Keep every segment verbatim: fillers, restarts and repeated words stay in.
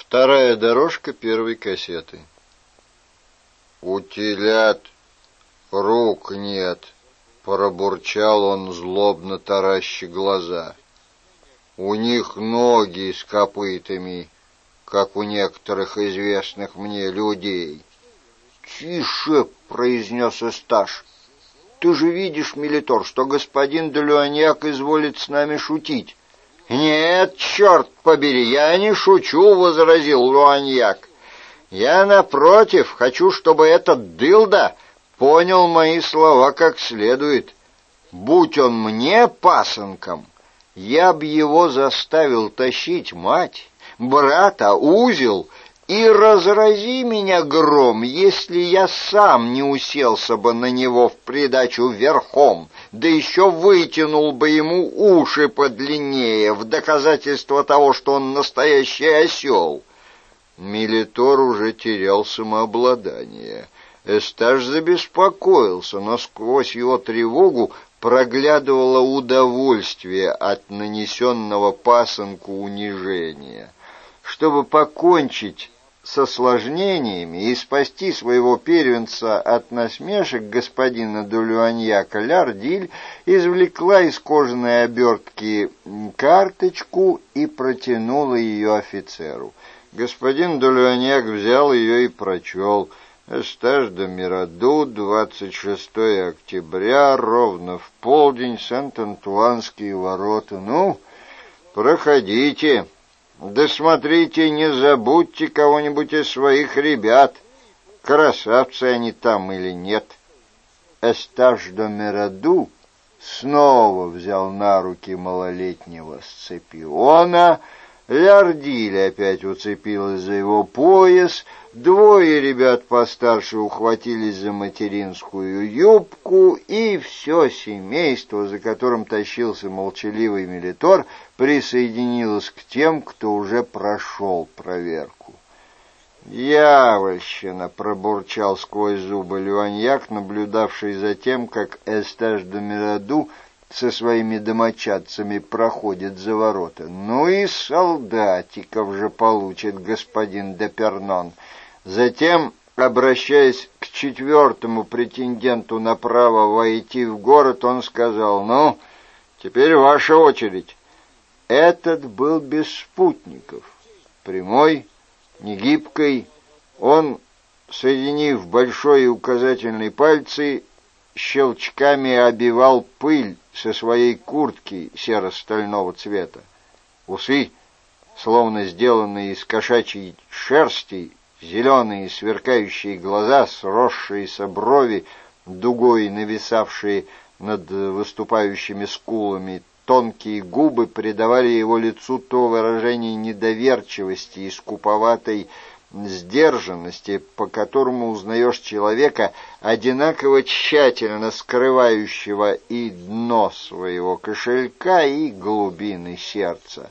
Вторая дорожка первой кассеты. «У телят рук нет», — пробурчал он, злобно тараща глаза. «У них ноги с копытами, как у некоторых известных мне людей». «Тише!» — произнес Эсташ. «Ты же видишь, Мелитор, что господин де Луаньяк изволит с нами шутить». «Нет, черт побери, я не шучу», — возразил Луаньяк. «Я, напротив, хочу, чтобы этот дылда понял мои слова как следует. Будь он мне пасынком, я б его заставил тащить мать, брата, узел, и разрази меня гром, если я сам не уселся бы на него в придачу верхом, да еще вытянул бы ему уши подлиннее в доказательство того, что он настоящий осел». Мелитор уже терял самообладание. Эсташ забеспокоился, но сквозь его тревогу проглядывало удовольствие от нанесенного пасынку унижения. Чтобы покончить с осложнениями и спасти своего первенца от насмешек господина де Луаньяка, Лярдиль извлекла из кожаной обертки карточку и протянула ее офицеру. Господин де Луаньяк взял ее и прочел. «Эсташ де Мираду, двадцать шестое октября, ровно в полдень, Сент-Антуанские ворота». «Ну, проходите. Да смотрите, не забудьте кого-нибудь из своих ребят, красавцы они там или нет». Эсташ де Мираду снова взял на руки малолетнего Сципиона. Лярдиль опять уцепилась за его пояс, двое ребят постарше ухватились за материнскую юбку, и все семейство, за которым тащился молчаливый Мелитор, присоединилось к тем, кто уже прошел проверку. «Дьявольщина!» — пробурчал сквозь зубы Луаньяк, наблюдавший за тем, как Эсташ де Мираду со своими домочадцами проходит за ворота. «Ну и солдатиков же получит господин де Пернон». Затем, обращаясь к четвертому претенденту на право войти в город, он сказал: «Ну, теперь ваша очередь». Этот был без спутников. Прямой, негибкой, он, соединив большой и указательный пальцы, щелчками обивал пыль со своей куртки серо-стального цвета. Усы, словно сделанные из кошачьей шерсти, зеленые сверкающие глаза, сросшиеся брови, дугой нависавшие над выступающими скулами, тонкие губы придавали его лицу то выражение недоверчивости и скуповатой сдержанности, по которому узнаешь человека, одинаково тщательно скрывающего и дно своего кошелька, и глубины сердца.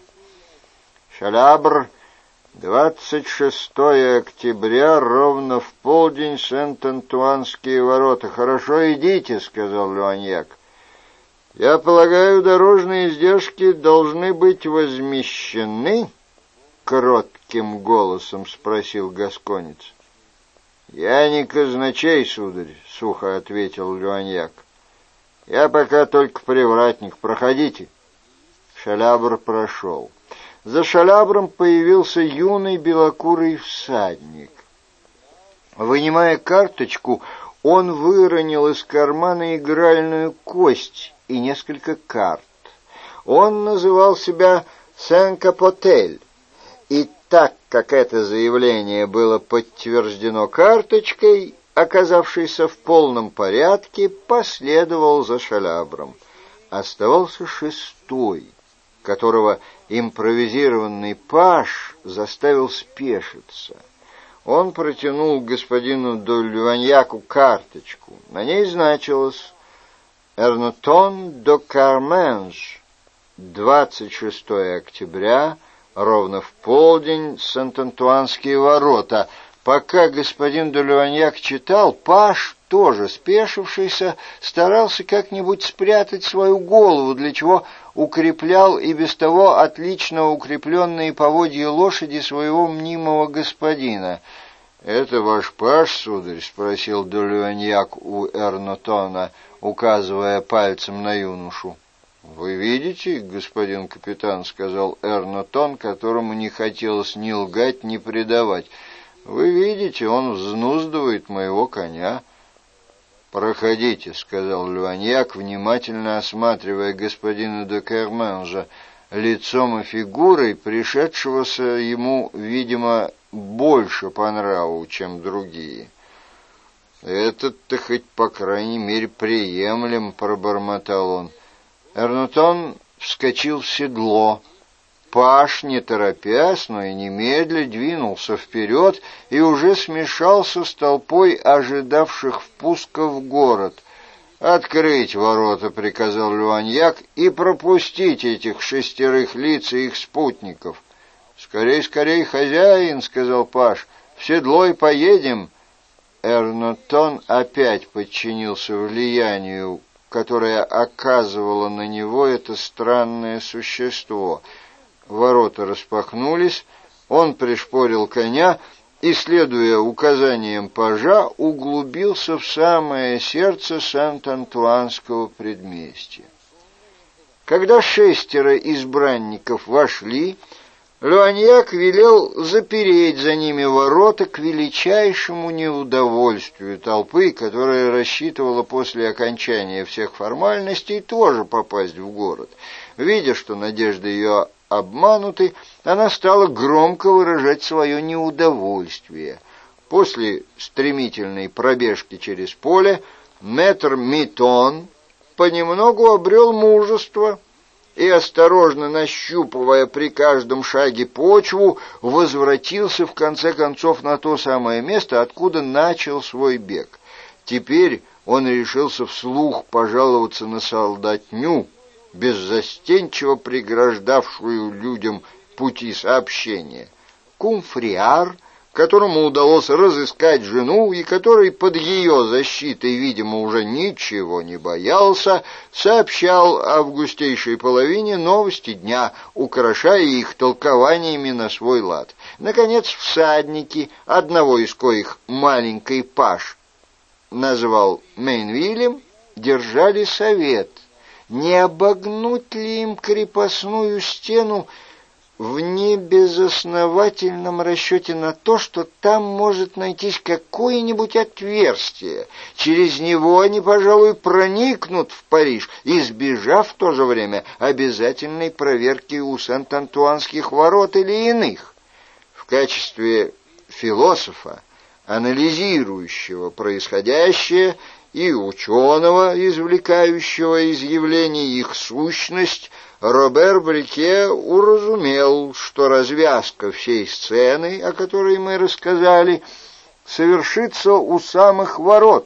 Шалабр, двадцать шестое октября, ровно в полдень, Сент-Антуанские ворота. «Хорошо, идите», — сказал Луаньяк. «Я полагаю, дорожные издержки должны быть возмещены?» — кротким голосом спросил гасконец. «Я не казначей, сударь», — сухо ответил Луаньяк. «Я пока только привратник. Проходите». Шалабр прошел. За шалабром появился юный белокурый всадник. Вынимая карточку, он выронил из кармана игральную кость и несколько карт. Он называл себя Сен-Капотель, и так как это заявление было подтверждено карточкой, оказавшейся в полном порядке, последовал за шалабром. Оставался шестой, которого импровизированный паж заставил спешиться. Он протянул господину де Луаньяку карточку. На ней значилось «Эрнотон де Карменж, двадцать шестое октября, ровно в полдень, Сент-Антуанские ворота». Пока господин де Луаньяк читал, паж тоже спешившийся, старался как-нибудь спрятать свою голову, для чего укреплял и без того отлично укрепленные поводья лошади своего мнимого господина. «Это ваш паж, сударь?» — спросил де Люаньяк у Эрнотона, указывая пальцем на юношу. «Вы видите, господин капитан», — сказал Эрнотон, которому не хотелось ни лгать, ни предавать. «Вы видите, он взнуздывает моего коня». «Проходите», — сказал Люаньяк, внимательно осматривая господина де Керменжа, лицом и фигурой, пришедшегося ему, видимо, больше по нраву, чем другие. «Этот-то хоть, по крайней мере, приемлем», — пробормотал он. Эрнотон вскочил в седло. Паж, не торопясь, но и немедля двинулся вперед и уже смешался с толпой ожидавших впуска в город. «Открыть ворота», — приказал Люаньяк, — «и пропустить этих шестерых лиц и их спутников». «Скорей, скорей, хозяин», — сказал паж, — «в седло и поедем». Эрнотон опять подчинился влиянию, которое оказывало на него это странное существо. Ворота распахнулись, он пришпорил коня и, следуя указаниям пажа, углубился в самое сердце Сент-Антуанского предместья. Когда шестеро избранников вошли, Люаньяк велел запереть за ними ворота к величайшему неудовольствию толпы, которая рассчитывала после окончания всех формальностей тоже попасть в город. Видя, что надежды ее обмануты, она стала громко выражать свое неудовольствие. После стремительной пробежки через поле мэтр Митон понемногу обрел мужество и, осторожно нащупывая при каждом шаге почву, возвратился в конце концов на то самое место, откуда начал свой бег. Теперь он решился вслух пожаловаться на солдатню, беззастенчиво преграждавшую людям пути сообщения. Кумфриар, которому удалось разыскать жену и который под ее защитой, видимо, уже ничего не боялся, сообщал августейшей половине новости дня, украшая их толкованиями на свой лад. Наконец, всадники, одного из коих маленький паж назвал Мейнвилем, держали совет, не обогнуть ли им крепостную стену в небезосновательном расчете на то, что там может найтись какое-нибудь отверстие. Через него они, пожалуй, проникнут в Париж, избежав в то же время обязательной проверки у Сент-Антуанских ворот или иных. В качестве философа, анализирующего происходящее, и ученого, извлекающего из явлений их сущность, Робер Брике уразумел, что развязка всей сцены, о которой мы рассказали, совершится у самых ворот,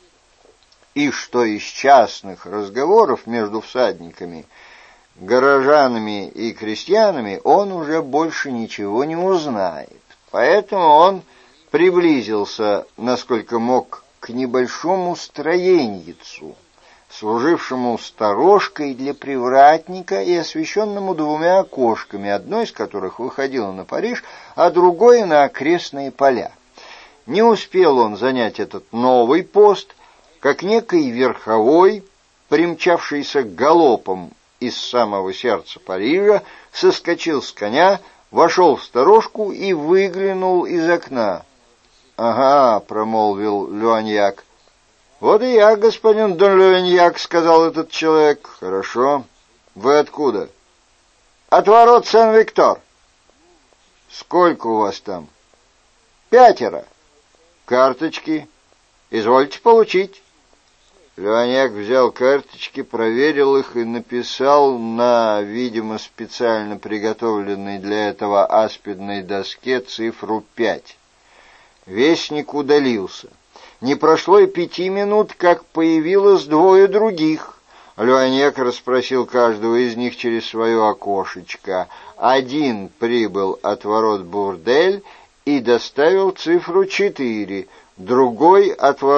и что из частных разговоров между всадниками, горожанами и крестьянами он уже больше ничего не узнает. Поэтому он приблизился, насколько мог, к небольшому строеньицу, служившему сторожкой для привратника и освещенному двумя окошками, одно из которых выходило на Париж, а другое на окрестные поля. Не успел он занять этот новый пост, как некий верховой, примчавшийся галопом из самого сердца Парижа, соскочил с коня, вошел в сторожку и выглянул из окна. «Ага», — промолвил Люаньяк. «Вот и я, господин Дон Люаньяк», — сказал этот человек. «Хорошо. Вы откуда?» «От ворот Сен-Виктор». «Сколько у вас там?» «Пятеро». «Карточки?» «Извольте получить». Люаньяк взял карточки, проверил их и написал на, видимо, специально приготовленной для этого аспидной доске цифру пять. Вестник удалился. Не прошло и пяти минут, как появилось двое других. Люаньяк расспросил каждого из них через свое окошечко. Один прибыл от ворот Бурдель и доставил цифру четыре, другой от ворот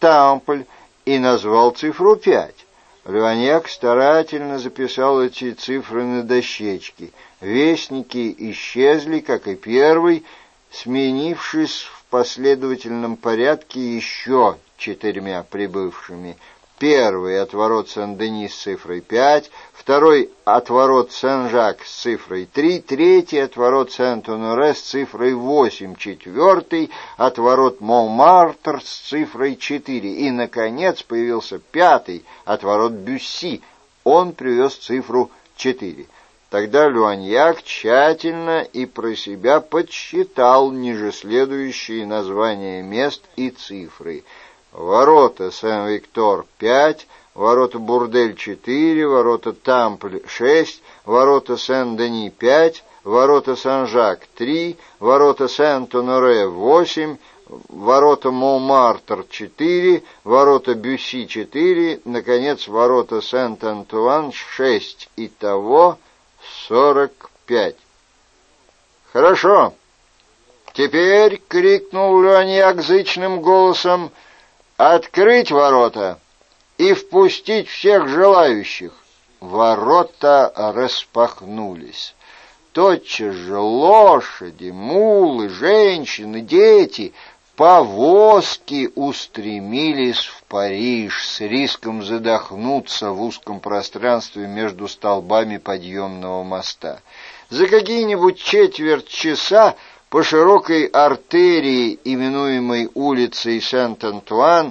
Тампль и назвал цифру пять. Леваньяк старательно записал эти цифры на дощечке. Вестники исчезли, как и первый, сменившись в последовательном порядке еще четырьмя прибывшими. Первый — отворот Сен-Дени с цифрой пять, второй — отворот Сен-Жак с цифрой три, третий — отворот Сент-Оноре с цифрой восемь, четвертый — отворот Монмартр с цифрой четыре, и, наконец, появился пятый — отворот Бюсси. Он привез цифру четыре. Тогда Леваньяк тщательно и про себя подсчитал ниже следующие названия мест и цифры. Ворота Сен-Виктор — пять, ворота Бурдель — четыре, ворота Тампль — шесть, ворота Сен-Дени — пять, ворота Сан-Жак — три, ворота Сент-Оноре — восемь, ворота Монмартр — четыре, ворота Бюсси — четыре, наконец, ворота Сент-Антуан — шесть. Итого сорок пять. «Хорошо. Теперь, — крикнул Леваньяк зычным голосом, — открыть ворота и впустить всех желающих». Ворота распахнулись. Тотчас же лошади, мулы, женщины, дети, повозки устремились в Париж с риском задохнуться в узком пространстве между столбами подъемного моста. За какие-нибудь четверть часа по широкой артерии, именуемой улицей Сент-Антуан,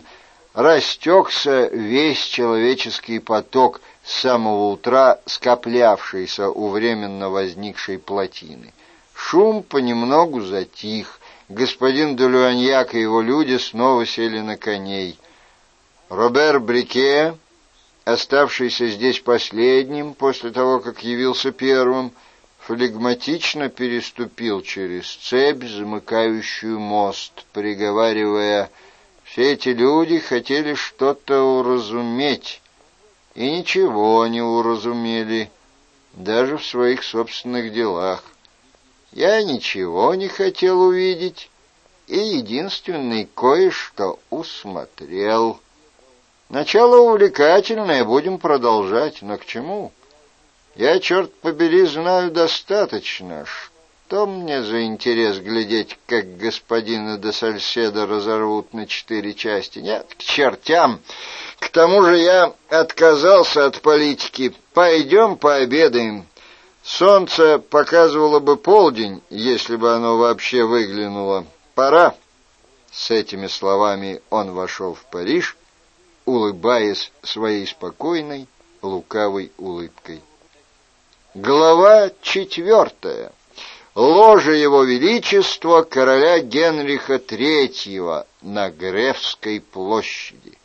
растекся весь человеческий поток, с самого утра скоплявшийся у временно возникшей плотины. Шум понемногу затих. Господин де Леваньяк и его люди снова сели на коней. Робер Брике, оставшийся здесь последним после того, как явился первым, флегматично переступил через цепь, замыкающую мост, приговаривая: «Все эти люди хотели что-то уразуметь, и ничего не уразумели, даже в своих собственных делах. Я ничего не хотел увидеть, и единственный кое-что усмотрел. Начало увлекательное, будем продолжать, но к чему? Я, черт побери, знаю достаточно. Что мне за интерес глядеть, как господина де Сальседо разорвут на четыре части? Нет, к чертям! К тому же я отказался от политики. Пойдем пообедаем. Солнце показывало бы полдень, если бы оно вообще выглянуло. Пора». С этими словами он вошел в Париж, улыбаясь своей спокойной, лукавой улыбкой. Глава четвертая. Ложа Его Величества короля Генриха Третьего на Гревской площади.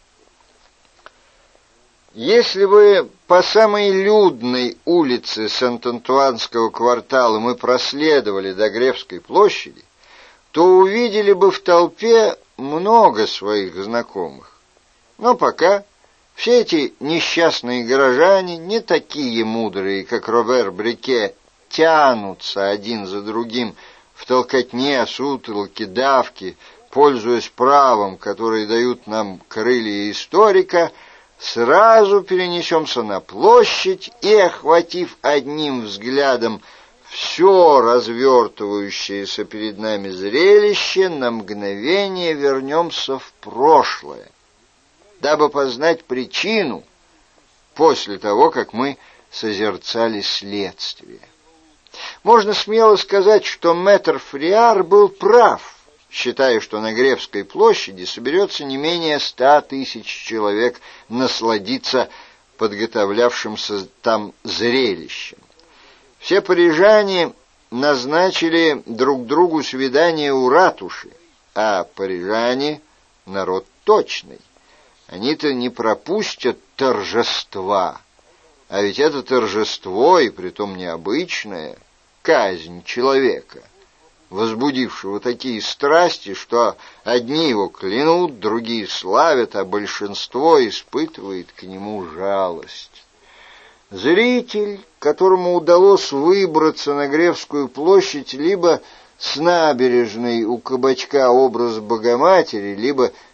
Если бы по самой людной улице Сент-Антуанского квартала мы проследовали до Гревской площади, то увидели бы в толпе много своих знакомых. Но пока все эти несчастные горожане, не такие мудрые, как Робер Брике, тянутся один за другим в толкотне, сутолоке, давке, пользуясь правом, которое дают нам крылья историка, сразу перенесемся на площадь и, охватив одним взглядом все развертывающееся перед нами зрелище, на мгновение вернемся в прошлое, дабы познать причину после того, как мы созерцали следствие. Можно смело сказать, что мэтр Фриар был прав, считая, что на Гревской площади соберется не менее ста тысяч человек насладиться подготовлявшимся там зрелищем. Все парижане назначили друг другу свидание у ратуши, а парижане — народ точный. Они-то не пропустят торжества, а ведь это торжество, и притом необычное, казнь человека, возбудившего такие страсти, что одни его клянут, другие славят, а большинство испытывает к нему жалость. Зритель, которому удалось выбраться на Гревскую площадь либо с набережной у кабачка образ Богоматери, либо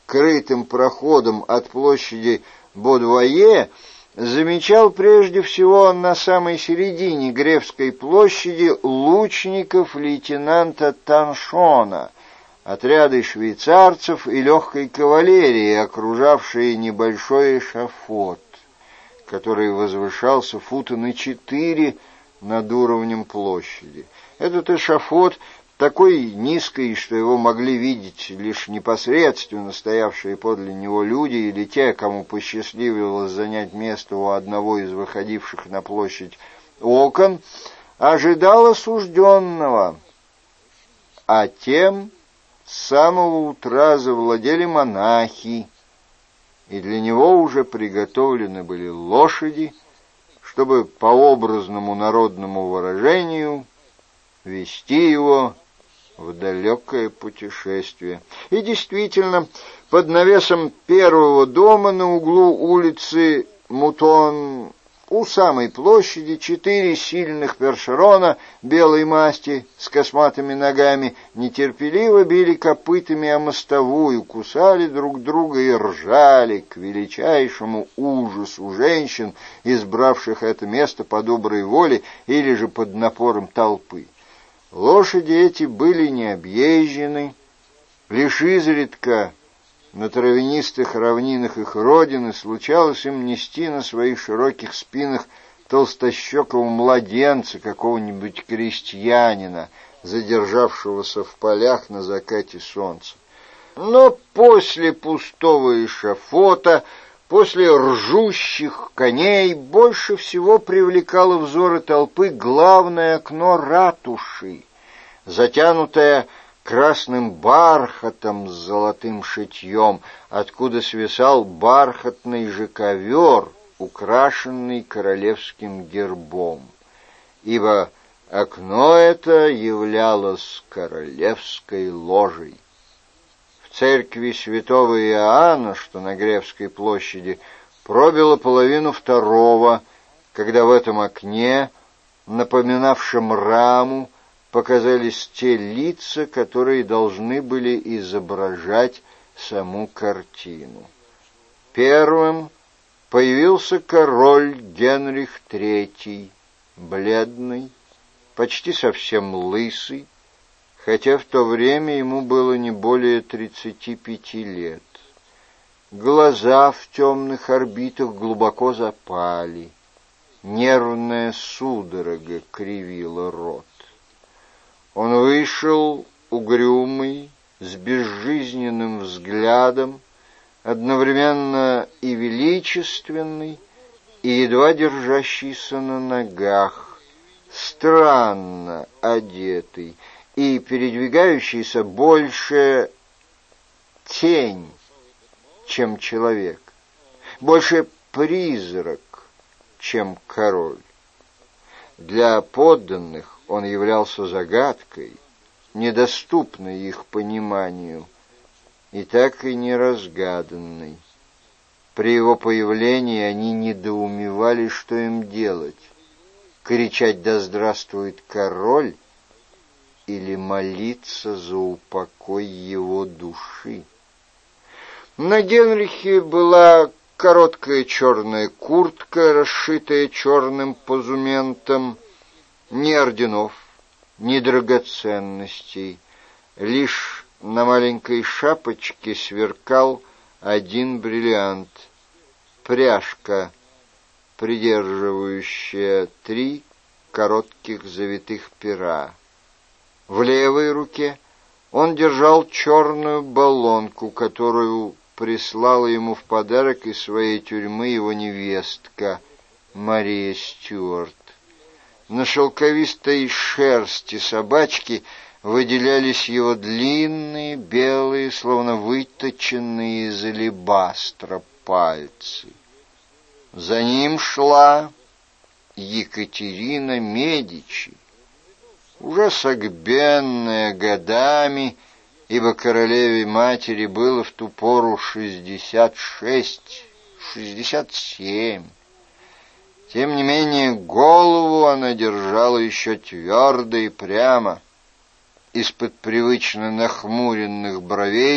крытым проходом от площади Бодвое, замечал прежде всего на самой середине Гревской площади лучников лейтенанта Таншона, отряды швейцарцев и легкой кавалерии, окружавшие небольшой эшафот, который возвышался фута на четыре над уровнем площади. Этот эшафот, такой низкий, что его могли видеть лишь непосредственно стоявшие подле него люди или те, кому посчастливилось занять место у одного из выходивших на площадь окон, ожидал осужденного, а тем с самого утра завладели монахи, и для него уже приготовлены были лошади, чтобы по образному народному выражению вести его в далекое путешествие. И действительно, под навесом первого дома на углу улицы Мутон у самой площади четыре сильных першерона белой масти с косматыми ногами нетерпеливо били копытами о мостовую, кусали друг друга и ржали к величайшему ужасу женщин, избравших это место по доброй воле или же под напором толпы. Лошади эти были не объезжены, лишь изредка на травянистых равнинах их родины случалось им нести на своих широких спинах толстощекого младенца, какого-нибудь крестьянина, задержавшегося в полях на закате солнца. Но после пустого эшафота, после ржущих коней, больше всего привлекало взоры толпы главное окно ратуши, затянутое красным бархатом с золотым шитьем, откуда свисал бархатный же ковер, украшенный королевским гербом, ибо окно это являлось королевской ложей. В церкви святого Иоанна, что на Гревской площади, пробило половину второго, когда в этом окне, напоминавшем раму, показались те лица, которые должны были изображать саму картину. Первым появился король Генрих третий, бледный, почти совсем лысый, хотя в то время ему было не более тридцати пяти лет. Глаза в темных орбитах глубоко запали, нервная судорога кривила рот. Он вышел угрюмый, с безжизненным взглядом, одновременно и величественный, и едва держащийся на ногах, странно одетый и передвигающийся больше тень, чем человек, больше призрак, чем король. Для подданных он являлся загадкой, недоступной их пониманию, и так и не разгаданной. При его появлении они недоумевали, что им делать: кричать «Да здравствует король!» или молиться за упокой его души. На Генрихе была короткая черная куртка, расшитая черным позументом, ни орденов, ни драгоценностей, лишь на маленькой шапочке сверкал один бриллиант, пряжка, придерживающая три коротких завитых пера. В левой руке он держал черную баллонку, которую прислала ему в подарок из своей тюрьмы его невестка Мария Стюарт. На шелковистой шерсти собачки выделялись его длинные, белые, словно выточенные из алебастра пальцы. За ним шла Екатерина Медичи, уже согбенная годами, ибо королеве-матери было в ту пору шестьдесят шесть, шестьдесят семь. Тем не менее, голову она держала еще твердо и прямо. Из-под привычно нахмуренных бровей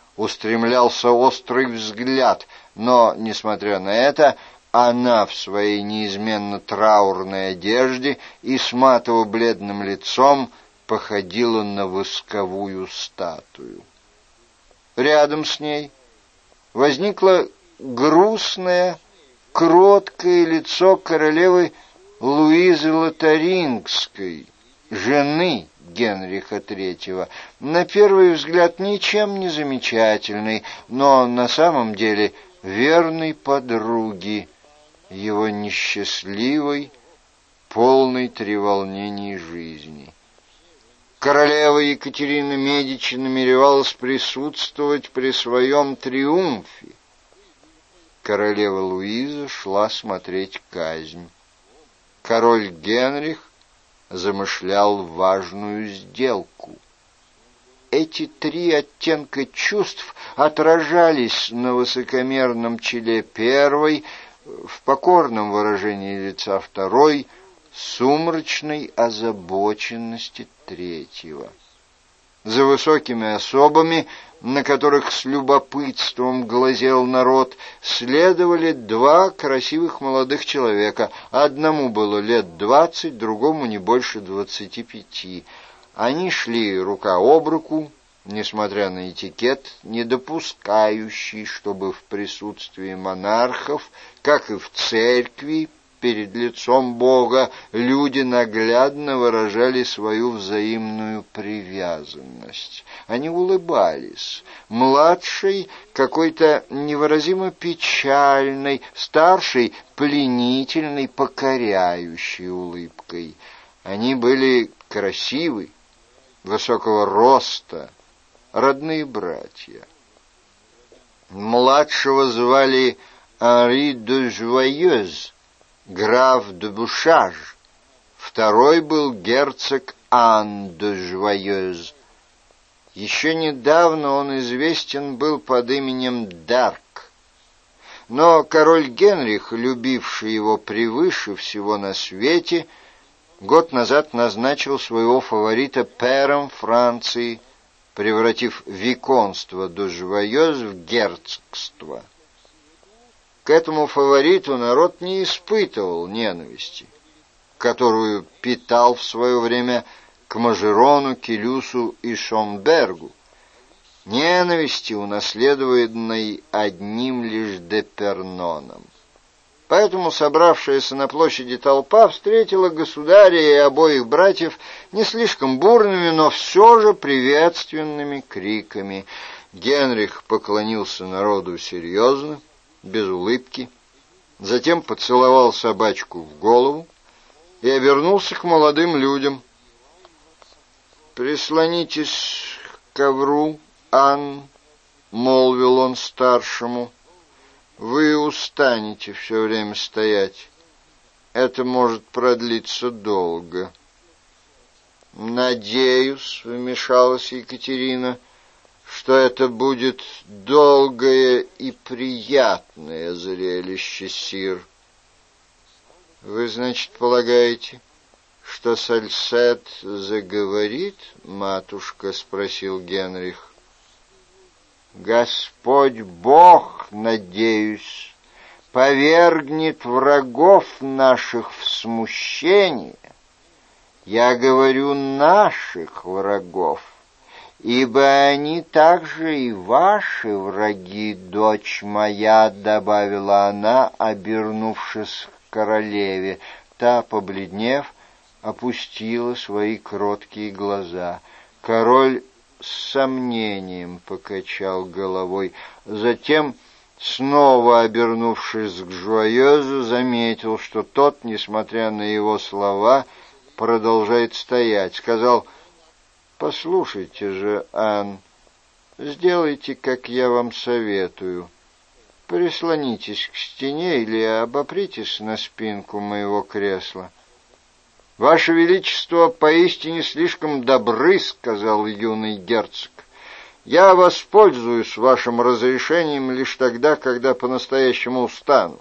устремлялся острый взгляд, но, несмотря на это, она в своей неизменно траурной одежде и с матово-бледным лицом походила на восковую статую. Рядом с ней возникло грустное, кроткое лицо королевы Луизы Лотарингской, жены Генриха Третьего, на первый взгляд ничем не замечательной, но на самом деле верной подруги его несчастливой, полной треволнений жизни. Королева Екатерина Медичи намеревалась присутствовать при своем триумфе. Королева Луиза шла смотреть казнь. Король Генрих замышлял важную сделку. Эти три оттенка чувств отражались на высокомерном челе первой, в покорном выражении лица второй, сумрачной озабоченности третьего. За высокими особами, на которых с любопытством глазел народ, следовали два красивых молодых человека. Одному было лет двадцать, другому не больше двадцати пяти. Они шли рука об руку, несмотря на этикет, не допускающий, чтобы в присутствии монархов, как и в церкви, перед лицом Бога, люди наглядно выражали свою взаимную привязанность. Они улыбались. Младший какой-то невыразимо печальной, старший пленительной, покоряющей улыбкой. Они были красивы, высокого роста, родные братья. Младшего звали Анри де Жуайёз, граф де Бушаж. Второй был герцог Ан де Жуайёз. Еще недавно он известен был под именем Дарк. Но король Генрих, любивший его превыше всего на свете, год назад назначил своего фаворита пэром Франции, превратив виконство де Жуайёз в герцогство. К этому фавориту народ не испытывал ненависти, которую питал в свое время к Мажерону, Келюсу и Шомбергу, ненависти, унаследованной одним лишь Деперноном. Поэтому собравшаяся на площади толпа встретила государя и обоих братьев не слишком бурными, но все же приветственными криками. Генрих поклонился народу серьезно, без улыбки, затем поцеловал собачку в голову и обернулся к молодым людям. «Прислонитесь к ковру, Ан», — молвил он старшему, — «вы устанете все время стоять. Это может продлиться долго». «Надеюсь», — вмешалась Екатерина, — «что это будет долгое и приятное зрелище, сир». «Вы, значит, полагаете, что Сальсет заговорит, матушка?» — спросил Генрих. «Господь Бог, надеюсь, повергнет врагов наших в смущение. Я говорю наших врагов, ибо они также и ваши враги, дочь моя», — добавила она, обернувшись к королеве. Та, побледнев, опустила свои кроткие глаза. Король с сомнением покачал головой. Затем, снова обернувшись к Жуайёзу, заметил, что тот, несмотря на его слова, продолжает стоять. Сказал: «Послушайте же, Ан, сделайте, как я вам советую. Прислонитесь к стене или обопритесь на спинку моего кресла». «Ваше Величество поистине слишком добры», — сказал юный герцог. «Я воспользуюсь вашим разрешением лишь тогда, когда по-настоящему устану».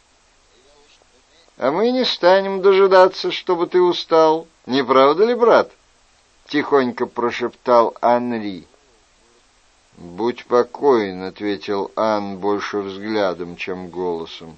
«А мы не станем дожидаться, чтобы ты устал, не правда ли, брат?» — тихонько прошептал Анри. «Будь покоен», — ответил Ан больше взглядом, чем голосом.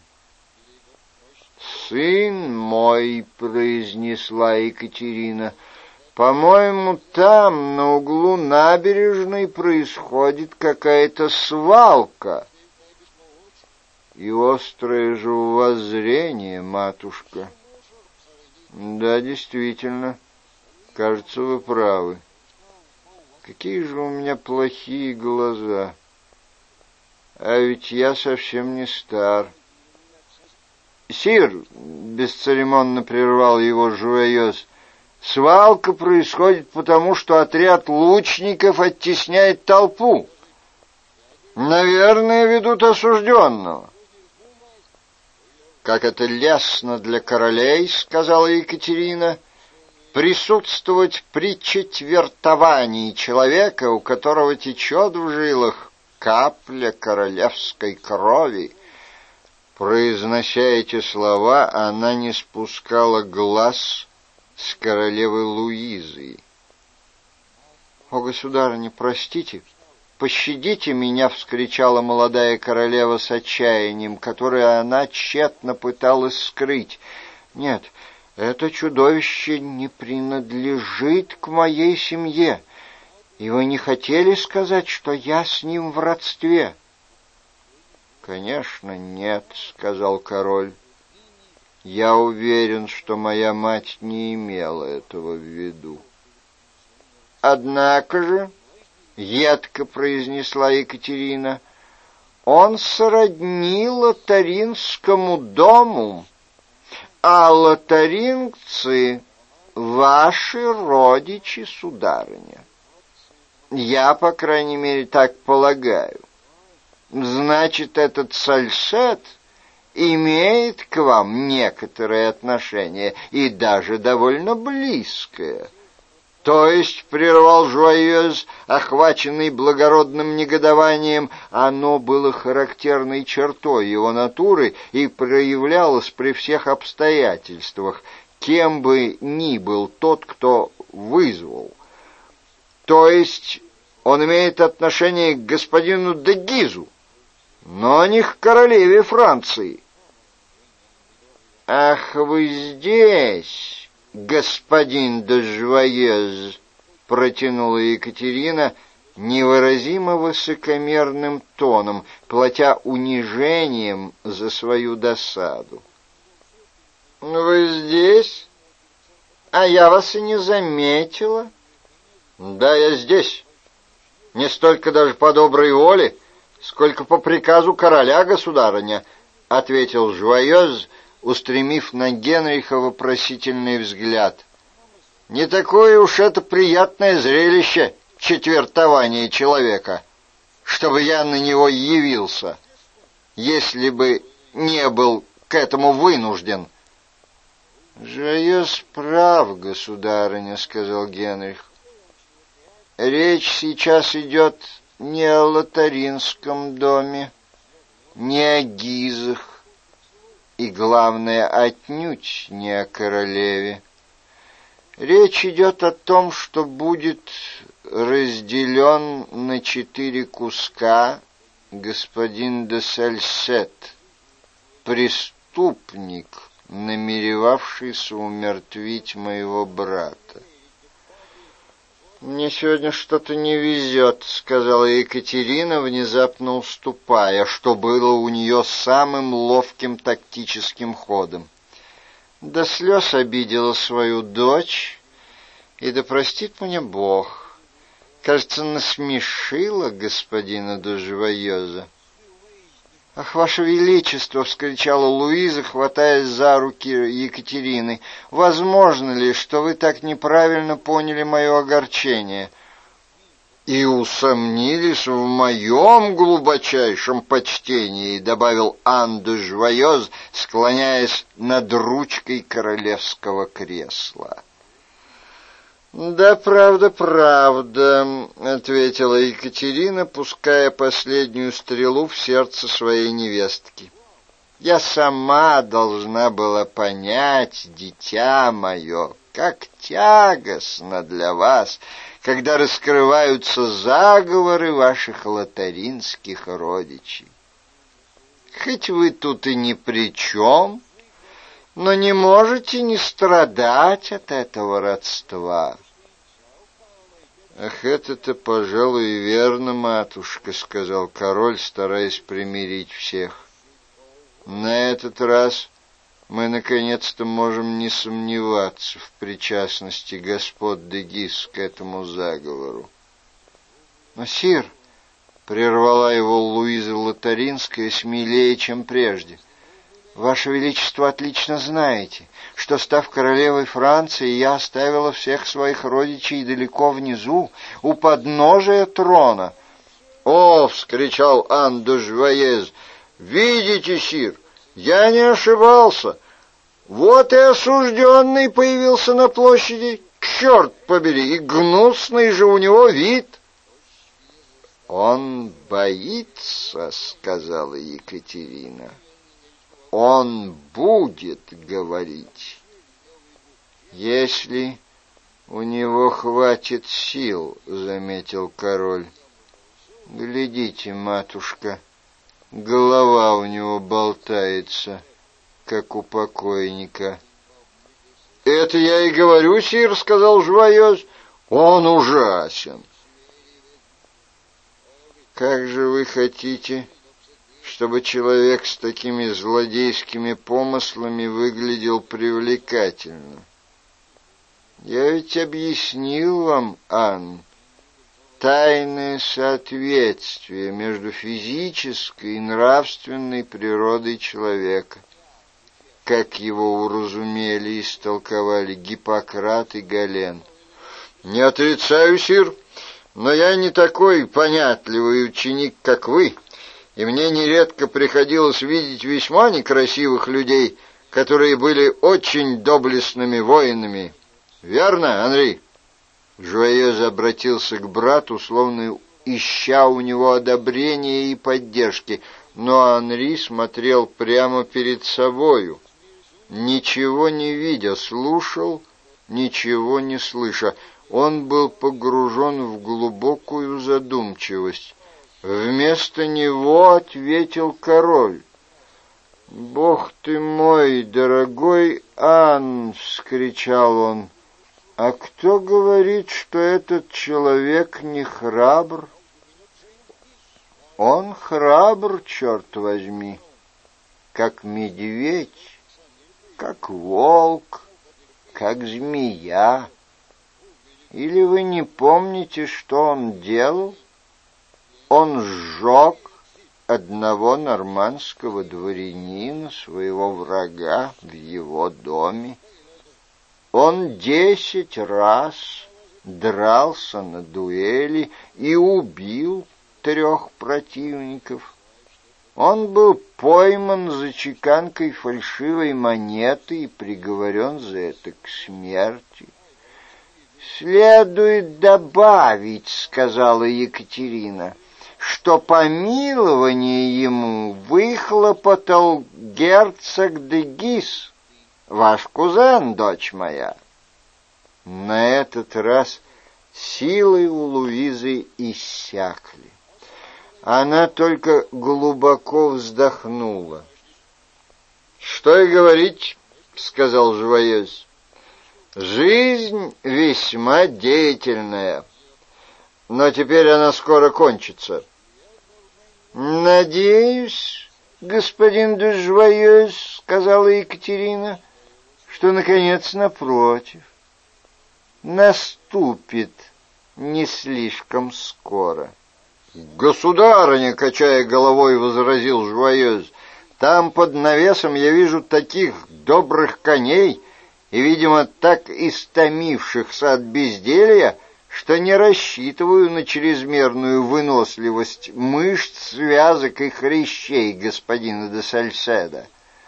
«Сын мой», — произнесла Екатерина, — «по-моему, там, на углу набережной, происходит какая-то свалка». «И острое же у вас зрение, матушка». «Да, действительно, кажется, вы правы. Какие же у меня плохие глаза. А ведь я совсем не стар». «Сир», — бесцеремонно прервал его Жуайоз, — «свалка происходит потому, что отряд лучников оттесняет толпу. Наверное, ведут осужденного». «Как это лестно для королей, — сказала Екатерина, — присутствовать при четвертовании человека, у которого течет в жилах капля королевской крови». Произнося эти слова, она не спускала глаз с королевы Луизы. «О, государыня, простите, пощадите меня!» — вскричала молодая королева с отчаянием, которое она тщетно пыталась скрыть. «Нет, это чудовище не принадлежит к моей семье, и вы не хотели сказать, что я с ним в родстве?» «Конечно, нет», — сказал король. «Я уверен, что моя мать не имела этого в виду». «Однако же», — едко произнесла Екатерина, — «он сродни лотаринскому дому, а лотарингцы — ваши родичи, сударыня. Я, по крайней мере, так полагаю. Значит, этот Сальсет имеет к вам некоторое отношение, и даже довольно близкое». «То есть, — прервал Жуайоз, охваченный благородным негодованием, — оно было характерной чертой его натуры и проявлялось при всех обстоятельствах, кем бы ни был тот, кто вызвал. То есть, он имеет отношение к господину де Гизу, но не к королеве Франции». «Ах, вы здесь, господин де Жуайоз», — протянула Екатерина невыразимо высокомерным тоном, платя унижением за свою досаду. «Вы здесь? А я вас и не заметила». «Да, я здесь. Не столько даже по доброй воле, сколько по приказу короля, государыня», — ответил Жуайоз, устремив на Генриха вопросительный взгляд. «Не такое уж это приятное зрелище, четвертование человека, чтобы я на него явился, если бы не был к этому вынужден». «Жуайоз прав, государыня», — сказал Генрих. «Речь сейчас идет не о лотаринском доме, не о Гизах, и, главное, отнюдь не о королеве. Речь идет о том, что будет разделен на четыре куска господин де Сальсет, преступник, намеревавшийся умертвить моего брата». «Мне сегодня что-то не везет», — сказала Екатерина, внезапно уступая, что было у нее самым ловким тактическим ходом. До слез обидела свою дочь, и да простит мне Бог, кажется, насмешила господина де Жуайоза. «Ах, ваше величество!» — вскричала Луиза, хватаясь за руки Екатерины. «Возможно ли, что вы так неправильно поняли мое огорчение?» «И усомнились в моем глубочайшем почтении», — добавил Ан де Жуайоз, склоняясь над ручкой королевского кресла. «Да, правда, правда», — ответила Екатерина, пуская последнюю стрелу в сердце своей невестки. «Я сама должна была понять, дитя мое, как тягостно для вас, когда раскрываются заговоры ваших лотаринских родичей. Хоть вы тут и ни при чем, но не можете не страдать от этого родства». «Ах, это-то, пожалуй, и верно, матушка», — сказал король, стараясь примирить всех. «На этот раз мы наконец-то можем не сомневаться в причастности господ де Гис к этому заговору». «Но, сир», — прервала его Луиза Лотаринская смелее, чем прежде, — «Ваше Величество отлично знаете, что, став королевой Франции, я оставила всех своих родичей далеко внизу, у подножия трона». «О!» — вскричал Ан де Жваез. «Видите, сир, я не ошибался. Вот и осужденный появился на площади. Черт побери, и гнусный же у него вид!» «Он боится», — сказала Екатерина. «Он будет говорить, если у него хватит сил», — заметил король. «Глядите, матушка, голова у него болтается, как у покойника». «Это я и говорю, сир», — сказал Жваез. «Он ужасен». «Как же вы хотите, чтобы человек с такими злодейскими помыслами выглядел привлекательно? Я ведь объяснил вам, Ан, тайное соответствие между физической и нравственной природой человека, как его уразумели и истолковали Гиппократ и Гален». «Не отрицаю, сир, но я не такой понятливый ученик, как вы, и мне нередко приходилось видеть весьма некрасивых людей, которые были очень доблестными воинами. Верно, Анри?» Жуаез обратился к брату, словно ища у него одобрения и поддержки, но Анри смотрел прямо перед собою, ничего не видя, слушал, ничего не слыша. Он был погружен в глубокую задумчивость. Вместо него ответил король. «Бог ты мой, дорогой Ан!» — вскричал он. «А кто говорит, что этот человек не храбр?» «Он храбр, черт возьми, как медведь, как волк, как змея. Или вы не помните, что он делал? Он сжег одного нормандского дворянина, своего врага, в его доме. Он десять раз дрался на дуэли и убил трех противников. Он был пойман за чеканкой фальшивой монеты и приговорен за это к смерти. «Следует добавить, — сказала Екатерина, — что помилование ему выхлопотал герцог де Гис, ваш кузен, дочь моя». На этот раз силы у Луизы иссякли. Она только глубоко вздохнула. «Что и говорить, — сказал Жваез, — жизнь весьма деятельная, но теперь она скоро кончится». «Надеюсь, господин де Жваез, — сказала Екатерина, — что, наконец, напротив, наступит не слишком скоро». «Государыня, — качая головой, возразил Жваез, — там под навесом я вижу таких добрых коней и, видимо, так истомившихся от безделья, что не рассчитываю на чрезмерную выносливость мышц, связок и хрящей господина де Сальседа».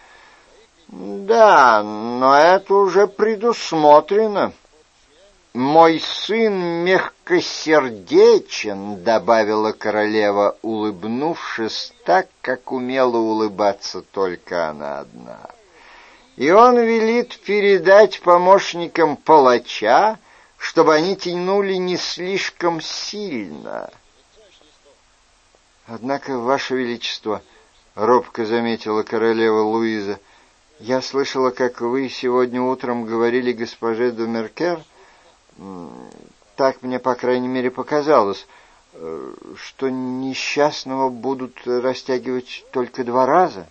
«Да, но это уже предусмотрено. Мой сын мягкосердечен, — добавила королева, улыбнувшись так, как умела улыбаться только она одна. и он велит передать помощникам палача, чтобы они тянули не слишком сильно. Однако, Ваше Величество, — робко заметила королева Луиза, — я слышала, как вы сегодня утром говорили госпоже де Меркер, так мне, по крайней мере, показалось, что несчастного будут растягивать только два раза.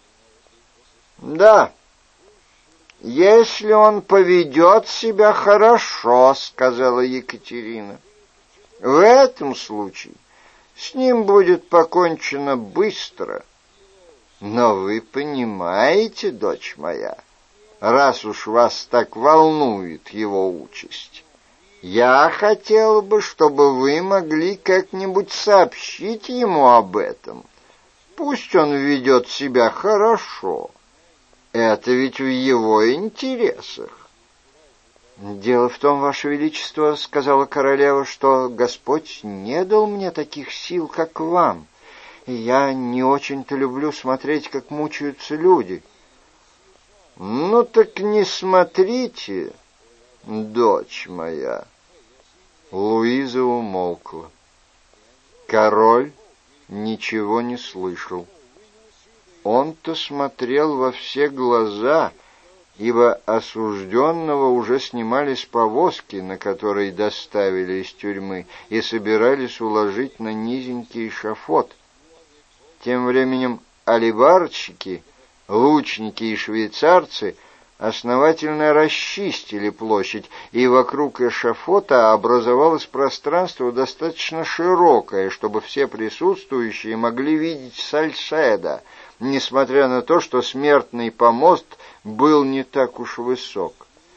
Да, если он поведет себя хорошо, — сказала Екатерина. В этом случае с ним будет покончено быстро. Но вы понимаете, дочь моя, раз уж вас так волнует его участь, я хотела бы, чтобы вы могли как-нибудь сообщить ему об этом. Пусть он ведет себя хорошо. Это ведь в его интересах. «Дело в том, Ваше Величество, — сказала королева, — что Господь не дал мне таких сил, как вам, и я не очень-то люблю смотреть, как мучаются люди». «Ну так не смотрите, дочь моя». Луиза умолкла. Король ничего не слышал. Он-то смотрел во все глаза, ибо осужденного уже снимали с повозки, на которой доставили из тюрьмы, и собирались уложить на низенький эшафот. Тем временем алибардщики, лучники и швейцарцы основательно расчистили площадь, и вокруг эшафота образовалось пространство достаточно широкое, чтобы все присутствующие могли видеть Сальседа, несмотря на то, что смертный помост был не так уж высок.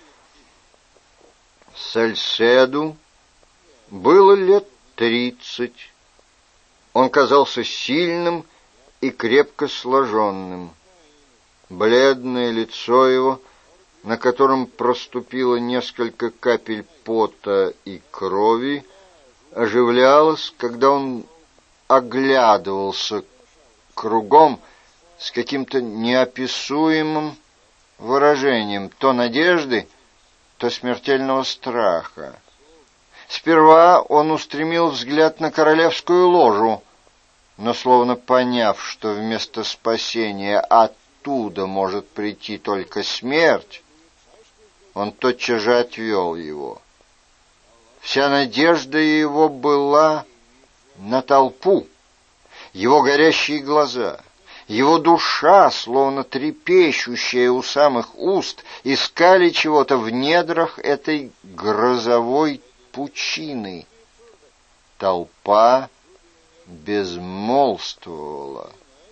Сальседу было лет тридцать. Он казался сильным и крепко сложенным. Бледное лицо его, на котором проступило несколько капель пота и крови, оживлялось, когда он оглядывался кругом с каким-то неописуемым выражением то надежды, то смертельного страха. Сперва он устремил взгляд на королевскую ложу, но, словно поняв, что вместо спасения оттуда может прийти только смерть, он тотчас же отвел его. Вся надежда его была на толпу, его горящие глаза, его душа, словно трепещущая у самых уст, искали чего-то в недрах этой грозовой пучины. Толпа безмолвствовала.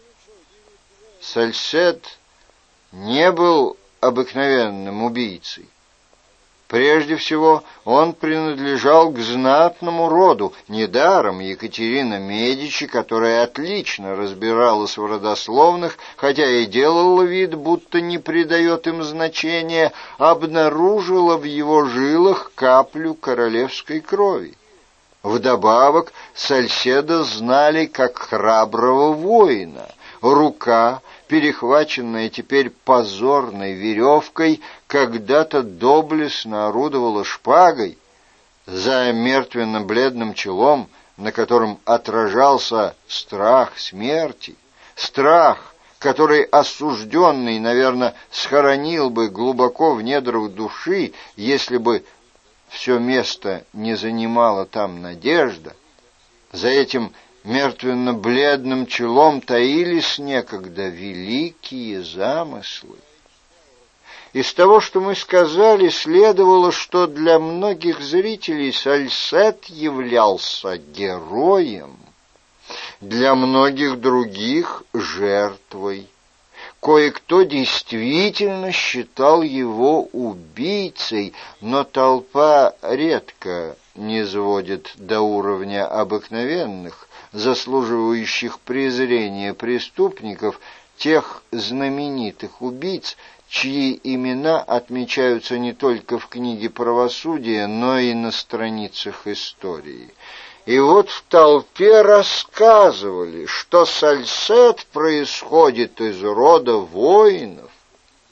Сальсед не был обыкновенным убийцей. Прежде всего, он принадлежал к знатному роду. Недаром Екатерина Медичи, которая отлично разбиралась в родословных, хотя и делала вид, будто не придает им значения, обнаружила в его жилах каплю королевской крови. Вдобавок, Сальседа знали как храброго воина. Рука, перехваченная теперь позорной веревкой, когда-то доблестно орудовала шпагой. За мертвенно-бледным челом, на котором отражался страх смерти, страх, который осужденный, наверное, схоронил бы глубоко в недрах души, если бы все место не занимала там надежда, за этим мертвенно-бледным челом таились некогда великие замыслы. Из того, что мы сказали, следовало, что для многих зрителей Сальсед являлся героем, для многих других — жертвой. Кое-кто действительно считал его убийцей, но толпа редко низводит до уровня обыкновенных, заслуживающих презрения преступников, тех знаменитых убийц, чьи имена отмечаются не только в книге правосудия, но и на страницах истории. И вот в толпе рассказывали, что Сальсед происходит из рода воинов,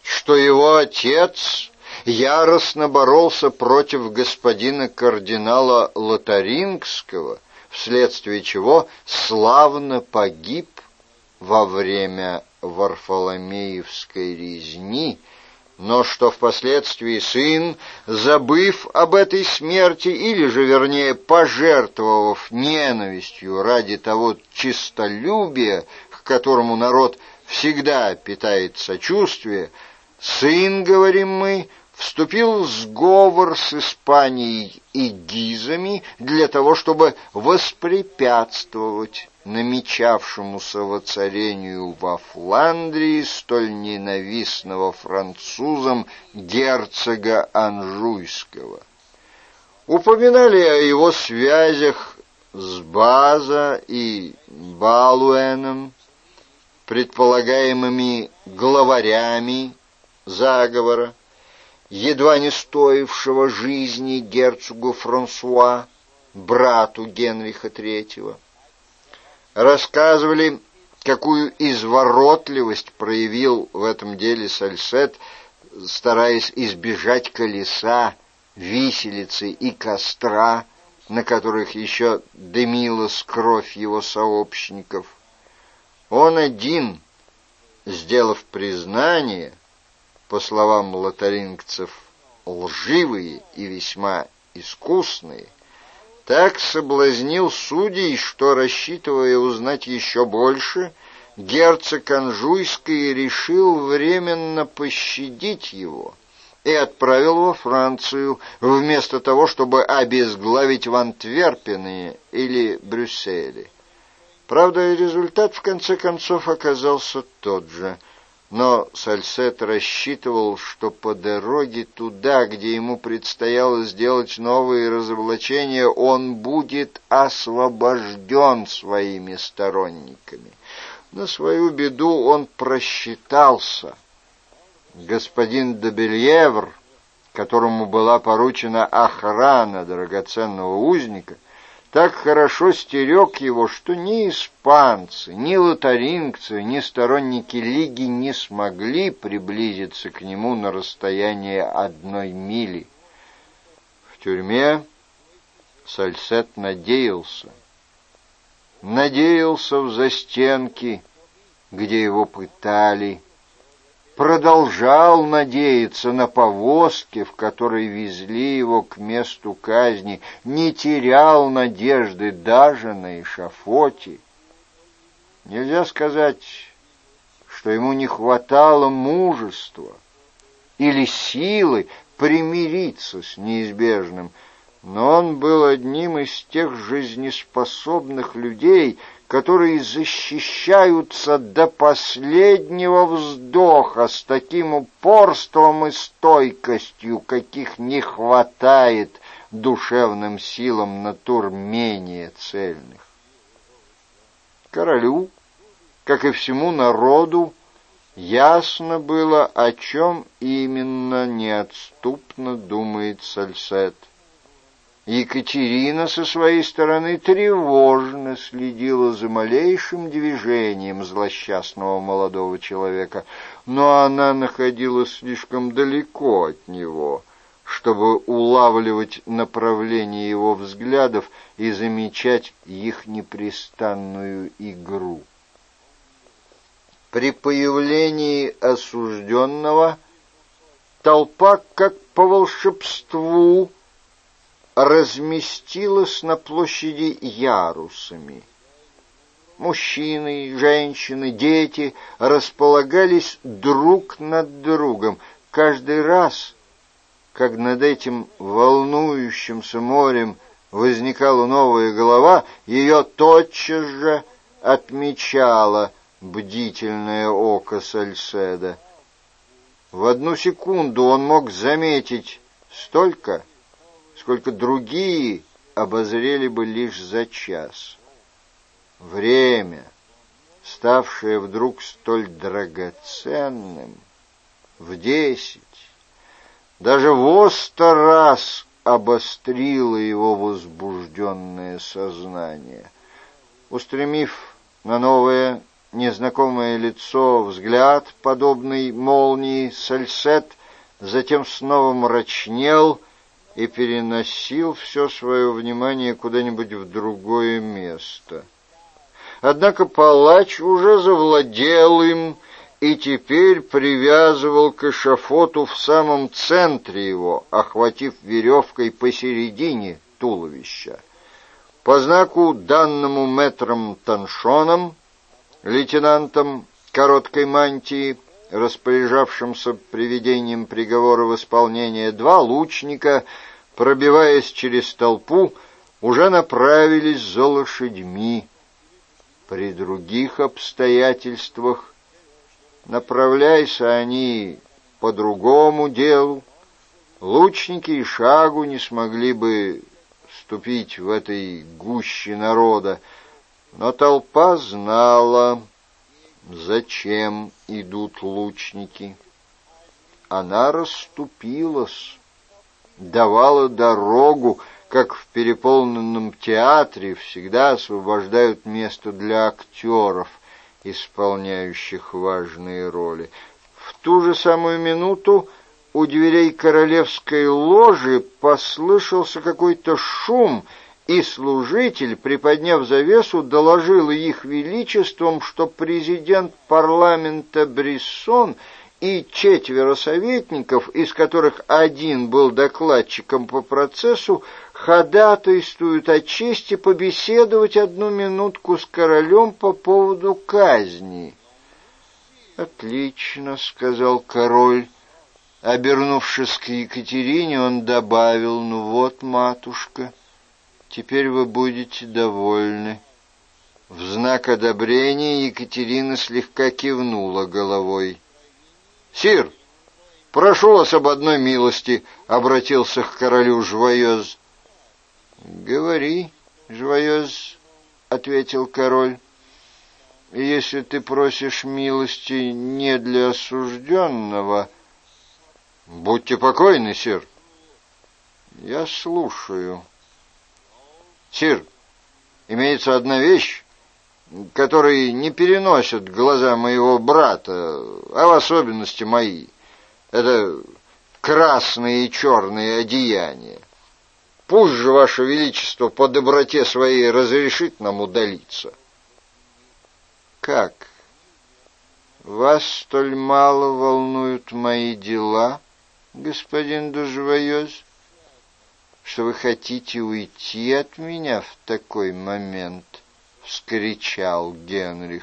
что его отец яростно боролся против господина кардинала Лотарингского, вследствие чего славно погиб во время Варфоломеевской резни, но что впоследствии сын, забыв об этой смерти, или же, вернее, пожертвовав ненавистью ради того честолюбия, к которому народ всегда питает сочувствие, сын, говорим мы, вступил в сговор с Испанией и Гизами для того, чтобы воспрепятствовать намечавшемуся воцарению во Фландрии столь ненавистного французам герцога Анжуйского. Упоминали о его связях с База и Балуэном, предполагаемыми главарями заговора, едва не стоившего жизни герцогу Франсуа, брату Генриха Третьего. Рассказывали, какую изворотливость проявил в этом деле Сальсет, стараясь избежать колеса, виселицы и костра, на которых еще дымилась кровь его сообщников. Он один, сделав признание, по словам лотарингцев, лживые и весьма искусные, так соблазнил судей, что, рассчитывая узнать еще больше, герцог Анжуйский решил временно пощадить его и отправил во Францию, вместо того, чтобы обезглавить в Антверпене или Брюсселе. Правда, результат в конце концов оказался тот же. Но Сальсет рассчитывал, что по дороге туда, где ему предстояло сделать новые разоблачения, он будет освобожден своими сторонниками. На свою беду он просчитался. Господин де Бельевр, которому была поручена охрана драгоценного узника, так хорошо стерег его, что ни испанцы, ни лотарингцы, ни сторонники Лиги не смогли приблизиться к нему на расстояние одной мили. В тюрьме Сальсет надеялся. Надеялся в застенки, где его пытали, продолжал надеяться на повозке, в которой везли его к месту казни, не терял надежды даже на эшафоте. Нельзя сказать, что ему не хватало мужества или силы примириться с неизбежным, но он был одним из тех жизнеспособных людей, которые защищаются до последнего вздоха с таким упорством и стойкостью, каких не хватает душевным силам натур менее цельных. Королю, как и всему народу, ясно было, о чем именно неотступно думает Сальсет. Екатерина со своей стороны тревожно следила за малейшим движением злосчастного молодого человека, но она находилась слишком далеко от него, чтобы улавливать направление его взглядов и замечать их непрестанную игру. При появлении осужденного толпа, как по волшебству, разместилась на площади ярусами. Мужчины, женщины, дети располагались друг над другом. Каждый раз, как над этим волнующимся морем возникала новая голова, ее тотчас же отмечало бдительное око Сальседа. В одну секунду он мог заметить столько, сколько другие обозрели бы лишь за час. Время, ставшее вдруг столь драгоценным, в десять, даже в сто раз обострило его возбужденное сознание. Устремив на новое незнакомое лицо взгляд, подобный молнии, Сальсет затем снова мрачнел и переносил все свое внимание куда-нибудь в другое место. Однако палач уже завладел им и теперь привязывал к эшафоту в самом центре его, охватив веревкой посередине туловища. По знаку, данному мэтром Таншоном, лейтенантом короткой мантии, распоряжавшимся приведением приговора в исполнение, два лучника, пробиваясь через толпу, уже направились за лошадьми. При других обстоятельствах направляйся они по другому делу, лучники и шагу не смогли бы ступить в этой гуще народа, но толпа знала, зачем идут лучники. Она расступилась, давала дорогу, как в переполненном театре всегда освобождают место для актеров, исполняющих важные роли. В ту же самую минуту у дверей королевской ложи послышался какой-то шум, и служитель, приподняв завесу, доложил их величеством, что президент парламента Бриссон и четверо советников, из которых один был докладчиком по процессу, ходатайствуют о чести побеседовать одну минутку с королем по поводу казни. «Отлично», — сказал король. Обернувшись к Екатерине, он добавил: «Ну вот, матушка, теперь вы будете довольны». В знак одобрения Екатерина слегка кивнула головой. «Сир, прошу вас об одной милости», — обратился к королю Жвоёз. «Говори, Жвоёз», — ответил король. «Если ты просишь милости не для осужденного...» «Будьте покойны, сир». «Я слушаю». «Сир, имеется одна вещь, которой не переносят глаза моего брата, а в особенности мои. Это красные и черные одеяния. Пусть же, Ваше Величество, по доброте своей разрешит нам удалиться». «Как? Вас столь мало волнуют мои дела, господин Дужвоёз, что вы хотите уйти от меня в такой момент?» — вскричал Генрих.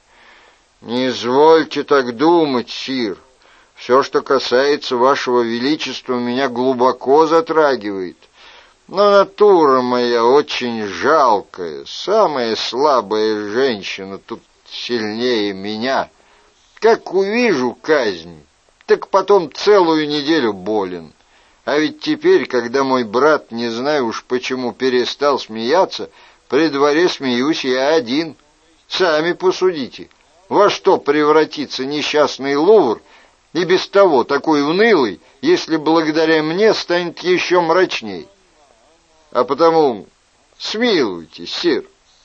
«Не извольте так думать, сир. Все, что касается вашего величества, меня глубоко затрагивает. Но натура моя очень жалкая, самая слабая женщина тут сильнее меня. Как увижу казнь, так потом целую неделю болен. А ведь теперь, когда мой брат, не знаю уж почему, перестал смеяться, при дворе смеюсь я один. Сами посудите, во что превратится несчастный Лувр, и без того такой унылый, если благодаря мне станет еще мрачней. А потому смилуйтесь, сир».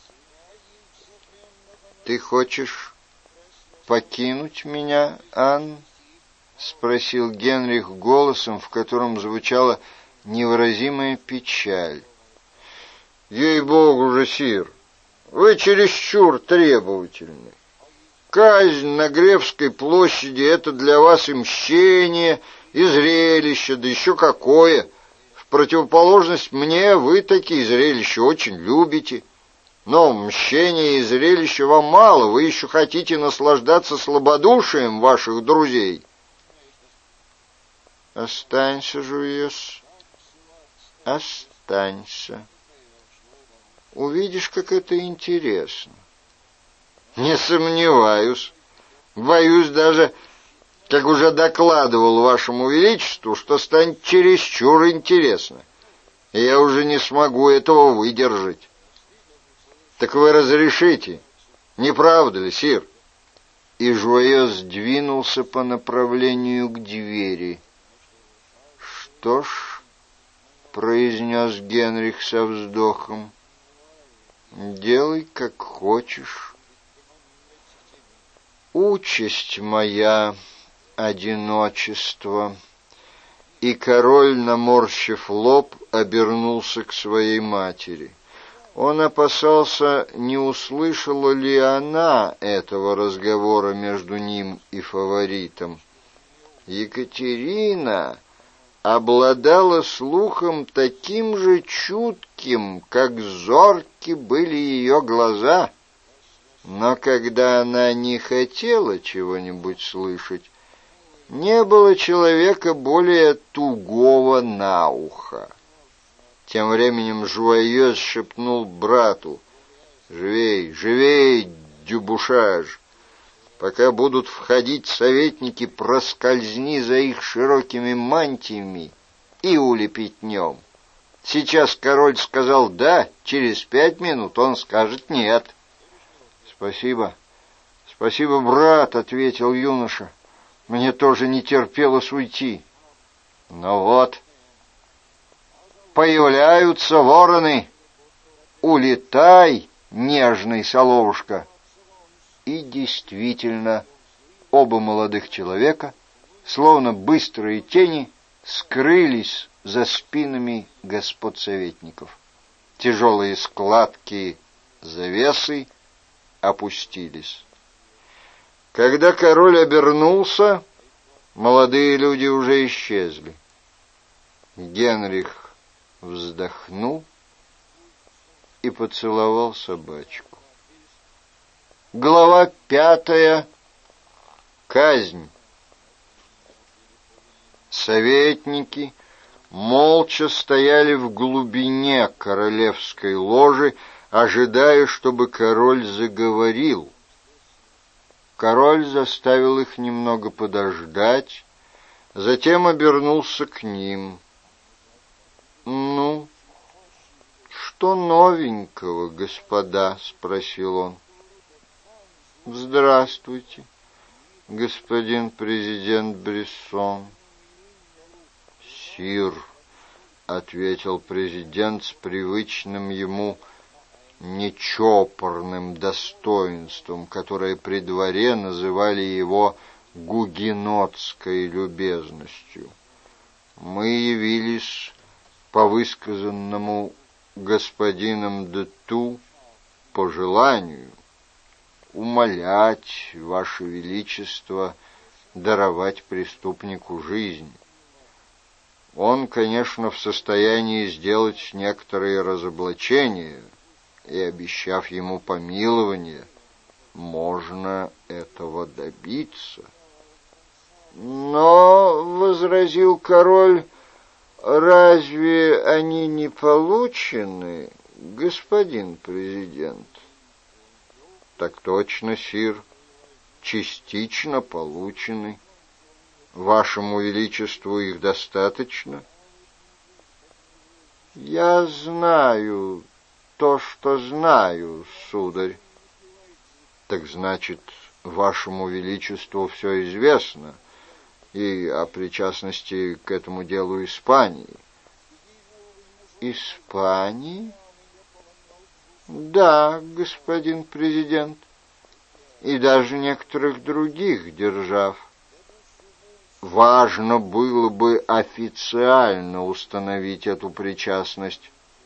«Ты хочешь покинуть меня, Ан?» — спросил Генрих голосом, в котором звучала невыразимая печаль. «Ей-богу же, сир, вы чересчур требовательны. Казнь на Гревской площади — это для вас и мщение, и зрелище, да еще какое. В противоположность мне вы такие зрелища очень любите. Но мщения и зрелища вам мало, вы еще хотите наслаждаться слабодушием ваших друзей». «Останься, Жуёз, останься. Увидишь, как это интересно». «Не сомневаюсь. Боюсь даже, как уже докладывал вашему величеству, что станет чересчур интересно, и я уже не смогу этого выдержать. Так вы разрешите, не правда ли, сир?» И Жуёз двинулся по направлению к двери. «Что ж», — произнес Генрих со вздохом, — «делай, как хочешь». Участь моя — одиночество. И король, наморщив лоб, обернулся к своей матери. Он опасался, не услышала ли она этого разговора между ним и фаворитом. Екатерина обладала слухом таким же чутким, как зорки были ее глаза. Но когда она не хотела чего-нибудь слышать, не было человека более тугого на ухо. Тем временем Жуайёз шепнул брату: «Живей, живей, Дюбушаж! Пока будут входить советники, проскользни за их широкими мантиями и улепетнем. Сейчас король сказал «да», через пять минут он скажет «нет». «Спасибо, спасибо, брат», — ответил юноша. «Мне тоже не терпелось уйти». «Ну вот, появляются вороны. Улетай, нежный соловушка». И действительно, оба молодых человека, словно быстрые тени, скрылись за спинами господ советников. Тяжелые складки завесы опустились. Когда король обернулся, молодые люди уже исчезли. Генрих вздохнул и поцеловал собачку. Глава пятая. Казнь. Советники молча стояли в глубине королевской ложи, ожидая, чтобы король заговорил. Король заставил их немного подождать, затем обернулся к ним. «Ну, что новенького, господа?» — спросил он. «Здравствуйте, господин президент Брессон». «Сир», — ответил президент с привычным ему нечопорным достоинством, которое при дворе называли его гугенотской любезностью. «Мы явились по высказанному господином де Ту пожеланию умолять Ваше Величество даровать преступнику жизнь. Он, конечно, в состоянии сделать некоторые разоблачения, и, обещав ему помилование, можно этого добиться». «Но, — возразил король, — разве они не получены, господин президент?» «Так точно, сир, частично получены. Вашему Величеству их достаточно?» «Я знаю то, что знаю, сударь». «Так значит, Вашему Величеству все известно, и о причастности к этому делу Испании?» «Испании? Да, господин президент, и даже некоторых других держав. Важно было бы официально установить эту причастность.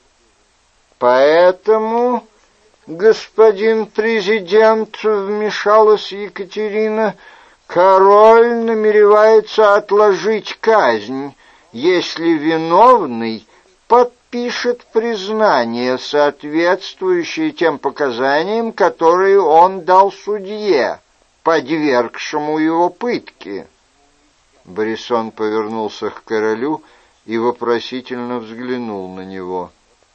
Поэтому, господин президент, — вмешалась Екатерина, — король намеревается отложить казнь, если виновный подпишет признание, соответствующее тем показаниям, которые он дал судье, подвергшему его пытке. Брессон повернулся к королю и вопросительно взглянул на него.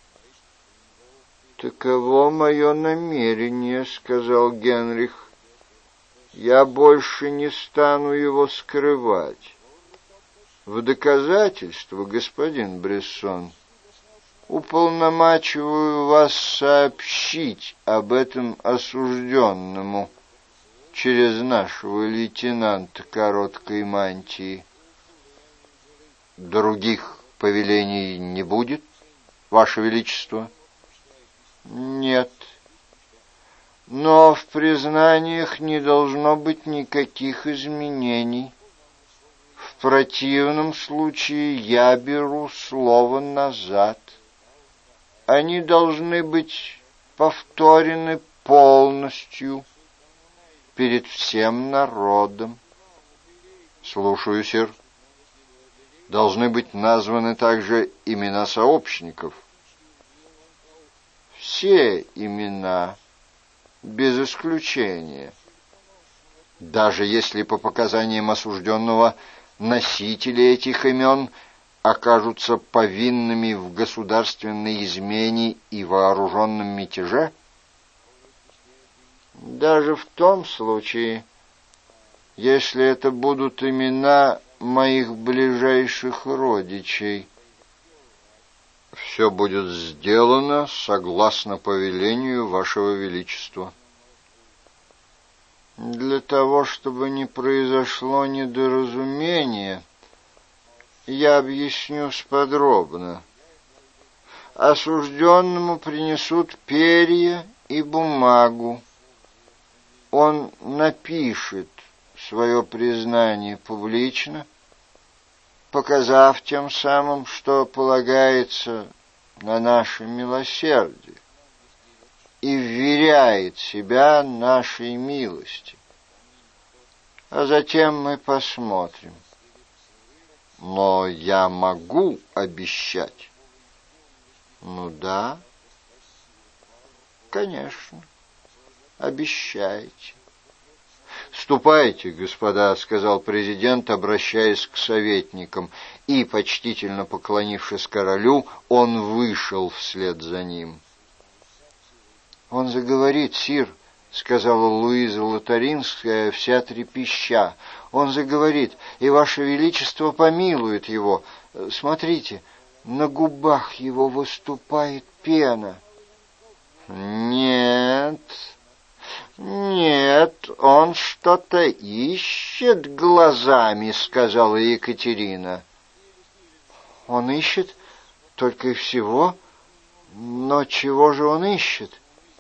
«Таково мое намерение, — сказал Генрих. — Я больше не стану его скрывать. В доказательство, господин Брессон, уполномачиваю вас сообщить об этом осужденному через нашего лейтенанта короткой мантии». «Других повелений не будет, Ваше Величество?» «Нет. Но в признаниях не должно быть никаких изменений. В противном случае я беру слово назад. Они должны быть повторены полностью перед всем народом. Слушаю, сир. Должны быть названы также имена сообщников. Все имена, без исключения. Даже если по показаниям осужденного носители этих имен окажутся повинными в государственной измене и вооруженном мятеже? Даже в том случае, если это будут имена моих ближайших родичей. Все будет сделано согласно повелению Вашего Величества. Для того, чтобы не произошло недоразумение, я объясню подробно. Осужденному принесут перья и бумагу. Он напишет свое признание публично, показав тем самым, что полагается на наше милосердие, и вверяет себя нашей милости. А затем мы посмотрим. Но я могу обещать. Ну да, конечно, обещайте. «Ступайте, господа», — сказал президент, обращаясь к советникам, и, почтительно поклонившись королю, он вышел вслед за ним. «Он заговорит, сир», — сказала Луиза Лотаринская, вся трепеща. «Он заговорит, и Ваше Величество помилует его. Смотрите, на губах его выступает пена». «Нет, нет, он что-то ищет глазами», — сказала Екатерина. «Он ищет только и всего? Но чего же он ищет?»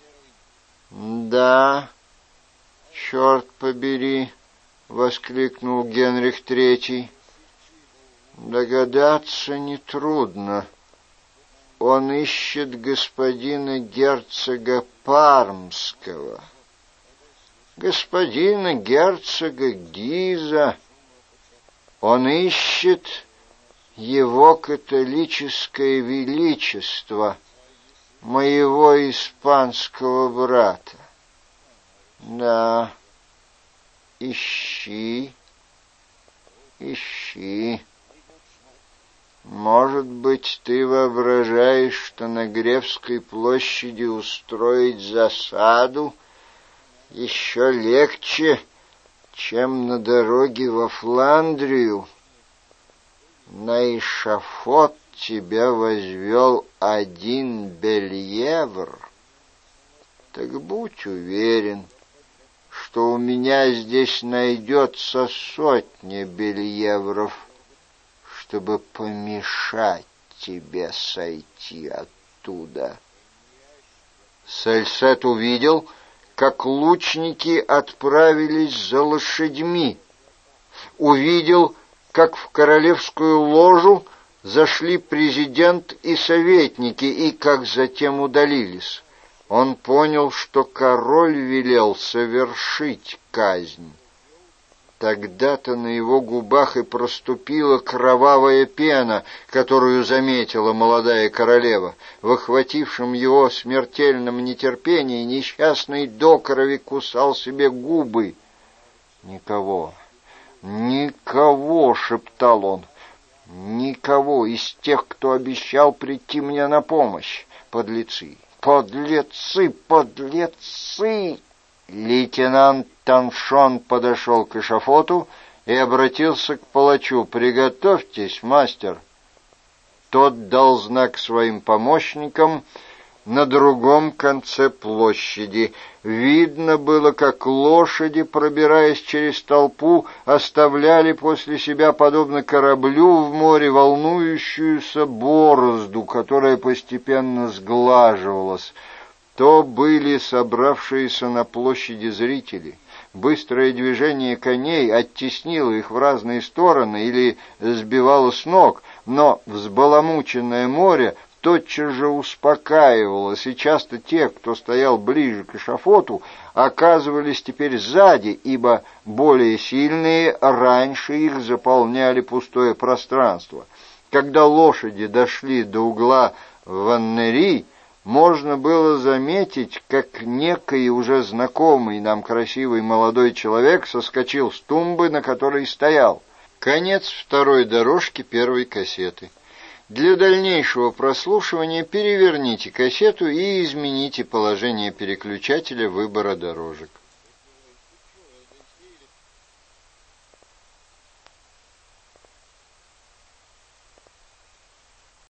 «Да, черт побери», — воскликнул Генрих Третий. «Догадаться нетрудно. Он ищет господина герцога Пармского, господина герцога Гиза. Он ищет его католическое величество, моего испанского брата. Да, ищи, ищи. Может быть, ты воображаешь, что на Гревской площади устроить засаду еще легче, чем на дороге во Фландрию? На эшафот тебя возвел один бельевр. Так будь уверен, что у меня здесь найдется сотня бельевров, чтобы помешать тебе сойти оттуда. Сальсет увидел, как лучники отправились за лошадьми. Увидел, как в королевскую ложу зашли президент и советники, и как затем удалились. Он понял, что король велел совершить казнь. Тогда-то на его губах и проступила кровавая пена, которую заметила молодая королева. В охватившем его смертельном нетерпении несчастный до крови кусал себе губы. «Никого, никого!» — шептал он. «Никого из тех, кто обещал прийти мне на помощь. Подлецы, подлецы, подлецы!» Лейтенант Таншон подошел к эшафоту и обратился к палачу. «Приготовьтесь, мастер!» Тот дал знак своим помощникам на другом конце площади. Видно было, как лошади, пробираясь через толпу, оставляли после себя, подобно кораблю в море, волнующуюся борозду, которая постепенно сглаживалась. то были собравшиеся на площади зрители. Быстрое движение коней оттеснило их в разные стороны или сбивало с ног, но взбаламученное море тотчас же успокаивалось, и часто те, кто стоял ближе к эшафоту, оказывались теперь сзади, ибо более сильные раньше их заполняли пустое пространство. Когда лошади дошли до угла Ваннери, можно было заметить, как некий уже знакомый нам красивый молодой человек соскочил с тумбы, на которой стоял. Конец второй дорожки первой кассеты. Для дальнейшего прослушивания переверните кассету и измените положение переключателя выбора дорожек.